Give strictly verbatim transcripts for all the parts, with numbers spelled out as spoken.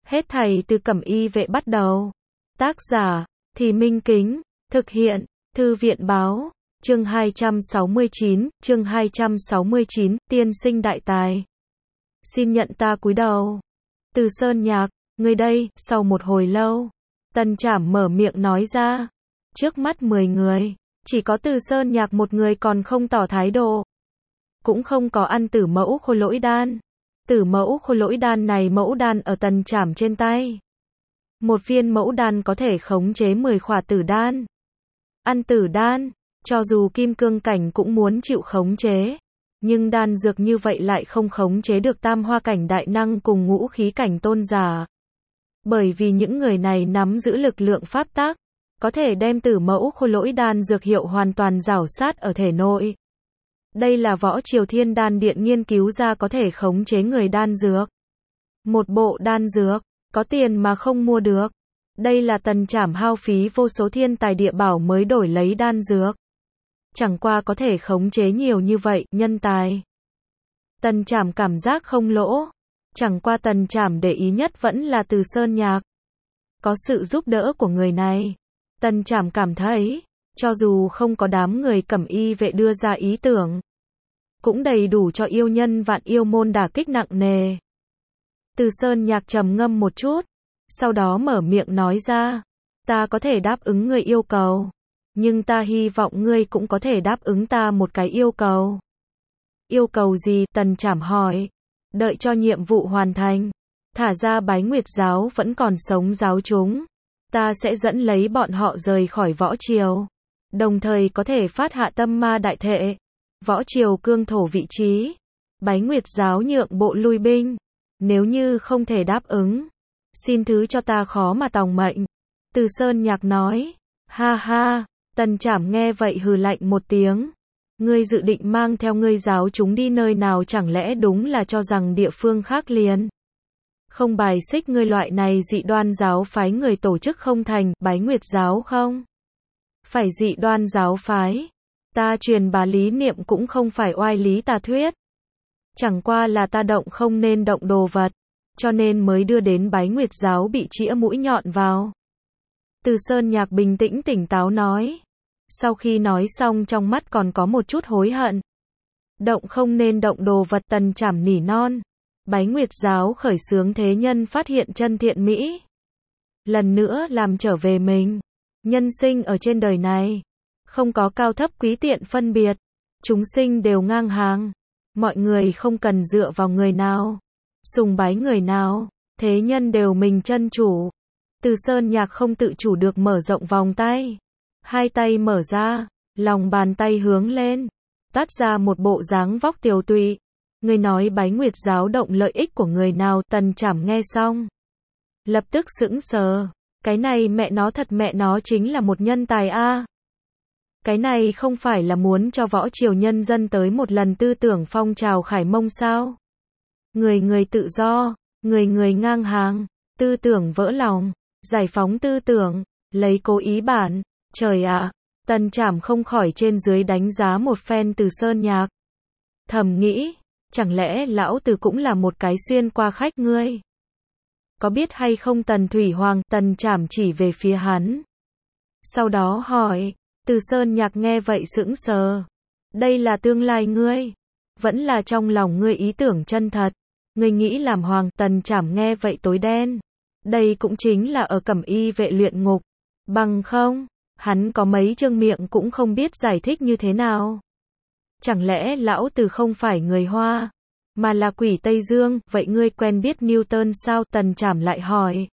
Hết thảy từ Cẩm Y Vệ bắt đầu. Tác giả, Thì Minh Kính, thực hiện, Thư viện báo, chương hai trăm sáu mươi chín, chương hai trăm sáu mươi chín, tiên sinh đại tài. Xin nhận ta cúi đầu. Từ Sơn Nhạc, người đây, sau một hồi lâu. Tần Trảm mở miệng nói ra. Trước mắt mười người, chỉ có Từ Sơn Nhạc một người còn không tỏ thái độ. Cũng không có ăn tử mẫu khôi lỗi đan. Tử mẫu khôi lỗi đan này mẫu đan ở Tần Trảm trên tay. Một viên mẫu đan có thể khống chế mười khỏa tử đan. Ăn tử đan, cho dù kim cương cảnh cũng muốn chịu khống chế. Nhưng đan dược như vậy lại không khống chế được tam hoa cảnh đại năng cùng ngũ khí cảnh tôn giả. Bởi vì những người này nắm giữ lực lượng pháp tắc, có thể đem tử mẫu khôi lỗi đan dược hiệu hoàn toàn rảo sát ở thể nội. Đây là Võ Triều Thiên Đan Điện nghiên cứu ra có thể khống chế người đan dược. Một bộ đan dược, có tiền mà không mua được. Đây là Tần Trảm hao phí vô số thiên tài địa bảo mới đổi lấy đan dược. Chẳng qua có thể khống chế nhiều như vậy, nhân tài. Tần Trảm cảm giác không lỗ. Chẳng qua Tần Trảm để ý nhất vẫn là Từ Sơn Nhạc. Có sự giúp đỡ của người này. Tần Trảm cảm thấy, cho dù không có đám người Cẩm Y Vệ đưa ra ý tưởng, cũng đầy đủ cho yêu nhân vạn yêu môn đả kích nặng nề. Từ Sơn Nhạc trầm ngâm một chút, sau đó mở miệng nói ra, ta có thể đáp ứng ngươi yêu cầu, nhưng ta hy vọng ngươi cũng có thể đáp ứng ta một cái yêu cầu. Yêu cầu gì? Tần Trảm hỏi. Đợi cho nhiệm vụ hoàn thành, thả ra Bái Nguyệt giáo vẫn còn sống giáo chúng, ta sẽ dẫn lấy bọn họ rời khỏi Võ Triều, đồng thời có thể phát hạ tâm ma đại thệ, Võ Triều cương thổ vị trí, Bái Nguyệt giáo nhượng bộ lui binh. Nếu như không thể đáp ứng, xin thứ cho ta khó mà tòng mệnh. Từ Sơn Nhạc nói. Ha ha. Tần Trảm nghe vậy hừ lạnh một tiếng. Ngươi dự định mang theo ngươi giáo chúng đi nơi nào, chẳng lẽ đúng là cho rằng địa phương khác liền không bài xích ngươi loại này dị đoan giáo phái người tổ chức không thành? Bái Nguyệt giáo không phải dị đoan giáo phái, ta truyền bá lý niệm cũng không phải oai lý tà thuyết, chẳng qua là ta động không nên động đồ vật, cho nên mới đưa đến Bái Nguyệt giáo bị chĩa mũi nhọn vào. Từ Sơn Nhạc bình tĩnh tỉnh táo nói. Sau khi nói xong trong mắt còn có một chút hối hận. Động không nên động đồ vật. Tần Trảm nỉ non. Bái Nguyệt giáo khởi xướng thế nhân phát hiện chân thiện mỹ, lần nữa làm trở về mình. Nhân sinh ở trên đời này, không có cao thấp quý tiện phân biệt, chúng sinh đều ngang hàng. Mọi người không cần dựa vào người nào, sùng bái người nào, thế nhân đều mình chân chủ. Từ Sơn Nhạc không tự chủ được mở rộng vòng tay. Hai tay mở ra, lòng bàn tay hướng lên, tát ra một bộ dáng vóc tiều tụy. Người nói Bái Nguyệt giáo động lợi ích của người nào? Tần Trảm nghe xong, lập tức sững sờ. Cái này mẹ nó thật mẹ nó chính là một nhân tài a. À. Cái này không phải là muốn cho Võ Triều nhân dân tới một lần tư tưởng phong trào Khải Mông sao? Người người tự do, người người ngang hàng, tư tưởng vỡ lòng, giải phóng tư tưởng, lấy cố ý bản. Trời ạ, à, Tần Trảm không khỏi trên dưới đánh giá một phen Từ Sơn Nhạc. Thầm nghĩ, chẳng lẽ lão Từ cũng là một cái xuyên qua khách ngươi? Có biết hay không Tần Thủy Hoàng? Tần Trảm chỉ về phía hắn. Sau đó hỏi. Từ Sơn Nhạc nghe vậy sững sờ. Đây là tương lai ngươi, vẫn là trong lòng ngươi ý tưởng chân thật? Ngươi nghĩ làm hoàng? Tần Trảm nghe vậy tối đen. Đây cũng chính là ở Cẩm Y Vệ luyện ngục. Bằng không, hắn có mấy chương miệng cũng không biết giải thích như thế nào. Chẳng lẽ lão Từ không phải người Hoa, mà là quỷ Tây Dương? Vậy ngươi quen biết Newton sao? Tần Trảm lại hỏi.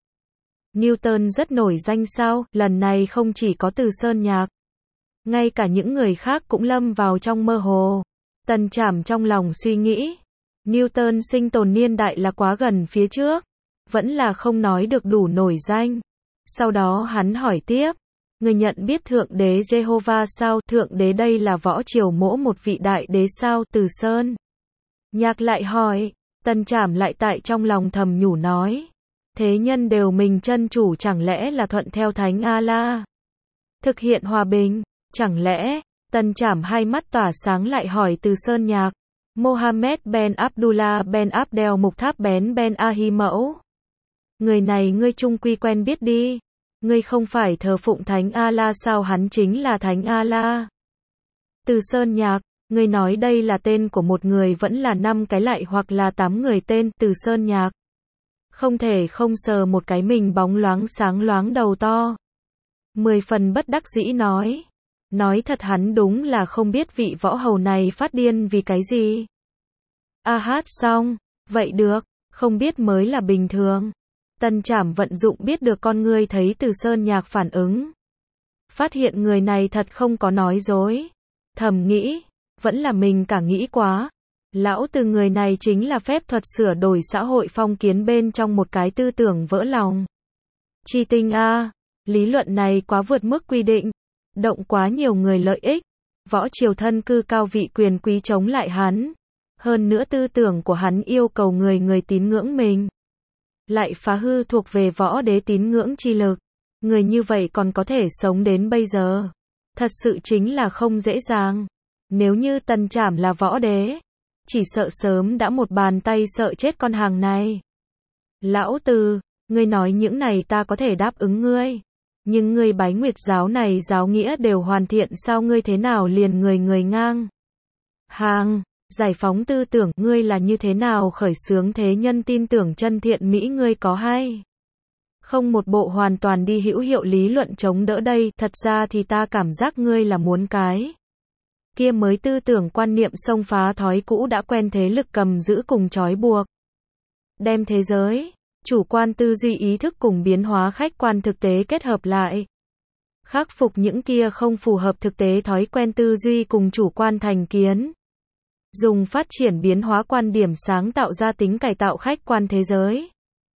Newton rất nổi danh sao? Lần này không chỉ có Từ Sơn Nhạc, ngay cả những người khác cũng lâm vào trong mơ hồ. Tần Trảm trong lòng suy nghĩ, Newton sinh tồn niên đại là quá gần phía trước, vẫn là không nói được đủ nổi danh. Sau đó hắn hỏi tiếp, người nhận biết Thượng Đế Jehovah sao? Thượng Đế đây là Võ Triều mỗ một vị đại đế sao? Từ Sơn Nhạc lại hỏi. Tần Trảm lại tại trong lòng thầm nhủ nói, thế nhân đều mình chân chủ, chẳng lẽ là thuận theo Thánh A-la, thực hiện hòa bình? Chẳng lẽ? Tần Trảm hai mắt tỏa sáng lại hỏi Từ Sơn Nhạc, Mohammed ben Abdullah ben Abdel Muktab ben ben Ahi mẫu Người này ngươi chung quy quen biết đi. Ngươi không phải thờ phụng Thánh A-la sao hắn chính là Thánh A-la. Từ Sơn Nhạc, ngươi nói đây là tên của một người vẫn là năm cái lại hoặc là tám người tên Từ Sơn Nhạc. Không thể không sờ một cái mình bóng loáng sáng loáng đầu to. Mười phần bất đắc dĩ nói. Nói thật hắn đúng là không biết vị võ hầu này phát điên vì cái gì. A hát xong, vậy được, không biết mới là bình thường. Tần Trảm vận dụng biết được con ngươi thấy Từ Sơn Nhạc phản ứng. Phát hiện người này thật không có nói dối. Thầm nghĩ, vẫn là mình cả nghĩ quá. Lão Từ người này chính là phép thuật sửa đổi xã hội phong kiến bên trong một cái tư tưởng vỡ lòng. Chi tinh a, lý luận này quá vượt mức quy định, động quá nhiều người lợi ích. Võ triều thân cư cao vị quyền quý chống lại hắn. Hơn nữa tư tưởng của hắn yêu cầu người người tín ngưỡng mình. Lại phá hư thuộc về võ đế tín ngưỡng chi lực. Người như vậy còn có thể sống đến bây giờ. Thật sự chính là không dễ dàng. Nếu như Tần Trảm là võ đế, chỉ sợ sớm đã một bàn tay sợ chết con hàng này. Lão Từ, ngươi nói những này ta có thể đáp ứng ngươi. Nhưng ngươi Bái Nguyệt giáo này giáo nghĩa đều hoàn thiện sao ngươi thế nào liền người người ngang. Hàng, giải phóng tư tưởng ngươi là như thế nào khởi xướng thế nhân tin tưởng chân thiện mỹ ngươi có hay. Không một bộ hoàn toàn đi hữu hiệu lý luận chống đỡ đây, thật ra thì ta cảm giác ngươi là muốn cái. Kia mới tư tưởng quan niệm xông phá thói cũ đã quen thế lực cầm giữ cùng trói buộc. Đem thế giới, chủ quan tư duy ý thức cùng biến hóa khách quan thực tế kết hợp lại. Khắc phục những kia không phù hợp thực tế thói quen tư duy cùng chủ quan thành kiến. Dùng phát triển biến hóa quan điểm sáng tạo ra tính cải tạo khách quan thế giới.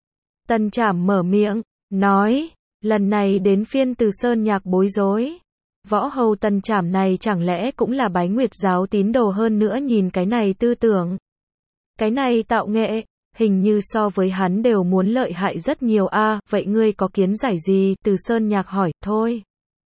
Tần Trảm mở miệng, nói, lần này đến phiên Từ Sơn Nhạc bối rối. Võ hầu Tần Trảm này chẳng lẽ cũng là Bái Nguyệt giáo tín đồ hơn nữa nhìn cái này tư tưởng. Cái này tạo nghệ, hình như so với hắn đều muốn lợi hại rất nhiều a à, vậy ngươi có kiến giải gì? Từ Sơn Nhạc hỏi, thôi.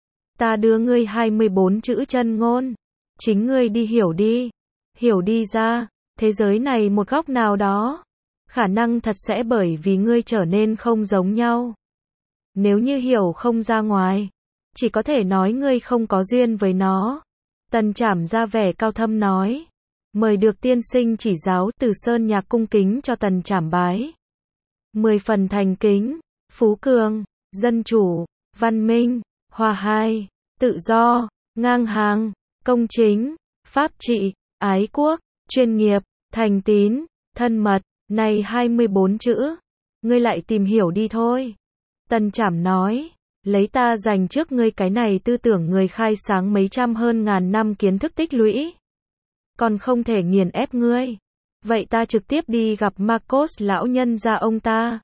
Ta đưa ngươi hai mươi bốn chữ chân ngôn. Chính ngươi đi hiểu đi. Hiểu đi ra, thế giới này một góc nào đó. Khả năng thật sẽ bởi vì ngươi trở nên không giống nhau. Nếu như hiểu không ra ngoài, chỉ có thể nói ngươi không có duyên với nó. Tần Trảm ra vẻ cao thâm nói. Mời được tiên sinh chỉ giáo. Từ Sơn Nhạc cung kính cho Tần Trảm bái. Mười phần thành kính, phú cường, dân chủ, văn minh, hòa hai, tự do, ngang hàng, công chính, pháp trị, ái quốc, chuyên nghiệp, thành tín, thân mật. Này hai mươi bốn chữ, ngươi lại tìm hiểu đi thôi. Tần Trảm nói, lấy ta dành trước ngươi cái này tư tưởng người khai sáng mấy trăm hơn ngàn năm kiến thức tích lũy. Còn không thể nghiền ép ngươi. Vậy ta trực tiếp đi gặp Marcos lão nhân gia ông ta.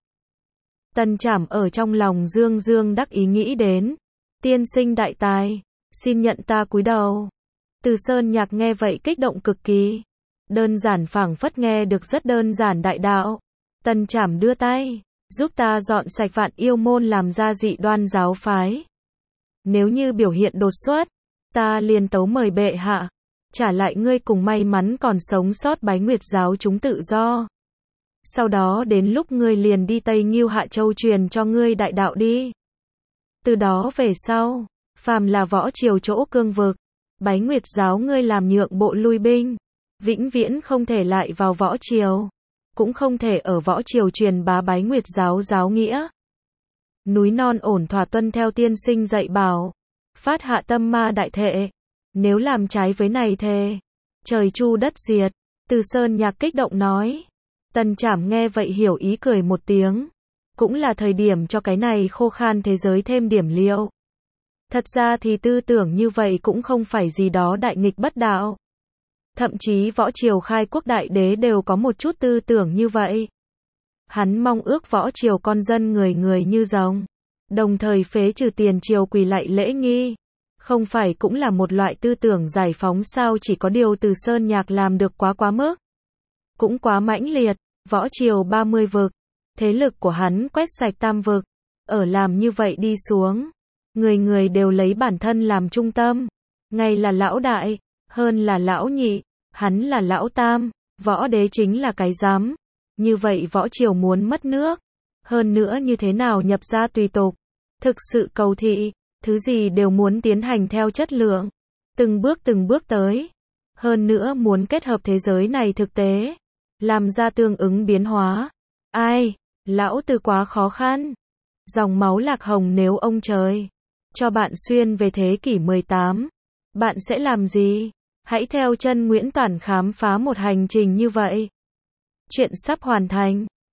Tần Trảm ở trong lòng dương dương đắc ý nghĩ đến. Tiên sinh đại tài, xin nhận ta cúi đầu. Từ Sơn Nhạc nghe vậy kích động cực kỳ. Đơn giản phảng phất nghe được rất đơn giản đại đạo. Tần Trảm đưa tay, giúp ta dọn sạch Vạn Yêu môn làm ra dị đoan giáo phái. Nếu như biểu hiện đột xuất, ta liền tấu mời bệ hạ, trả lại ngươi cùng may mắn còn sống sót Bái Nguyệt giáo chúng tự do. Sau đó đến lúc ngươi liền đi Tây Ngưu Hạ Châu truyền cho ngươi đại đạo đi. Từ đó về sau, phàm là võ triều chỗ cương vực, Bái Nguyệt giáo ngươi làm nhượng bộ lui binh. Vĩnh viễn không thể lại vào võ triều, cũng không thể ở võ triều truyền bá Bái Nguyệt giáo giáo nghĩa. Núi non ổn thỏa tuân theo tiên sinh dạy bảo, phát hạ tâm ma đại thệ, nếu làm trái với này thề, trời chu đất diệt. Từ Sơn Nhạc kích động nói. Tần Trảm nghe vậy hiểu ý cười một tiếng, cũng là thời điểm cho cái này khô khan thế giới thêm điểm liệu. Thật ra thì tư tưởng như vậy cũng không phải gì đó đại nghịch bất đạo. Thậm chí võ triều khai quốc đại đế đều có một chút tư tưởng như vậy. Hắn mong ước võ triều con dân người người như rồng, đồng thời phế trừ tiền triều quỳ lạy lễ nghi. Không phải cũng là một loại tư tưởng giải phóng sao, chỉ có điều Từ Sơn Nhạc làm được quá quá mức. Cũng quá mãnh liệt, võ triều ba mươi vực, thế lực của hắn quét sạch tam vực. Ở làm như vậy đi xuống, người người đều lấy bản thân làm trung tâm. Ngay là lão đại, hơn là lão nhị, hắn là lão tam, võ đế chính là cái giám. Như vậy võ triều muốn mất nước, Hơn nữa như thế nào nhập ra tùy tục. Thực sự cầu thị, thứ gì đều muốn tiến hành theo chất lượng. Từng bước từng bước tới. Hơn nữa muốn kết hợp thế giới này thực tế. Làm ra tương ứng biến hóa. Ai, lão tử quá khó khăn. Dòng máu lạc hồng nếu ông trời cho bạn xuyên về thế kỷ mười tám, bạn sẽ làm gì? Hãy theo chân Nguyễn Toản khám phá một hành trình như vậy. Chuyện sắp hoàn thành.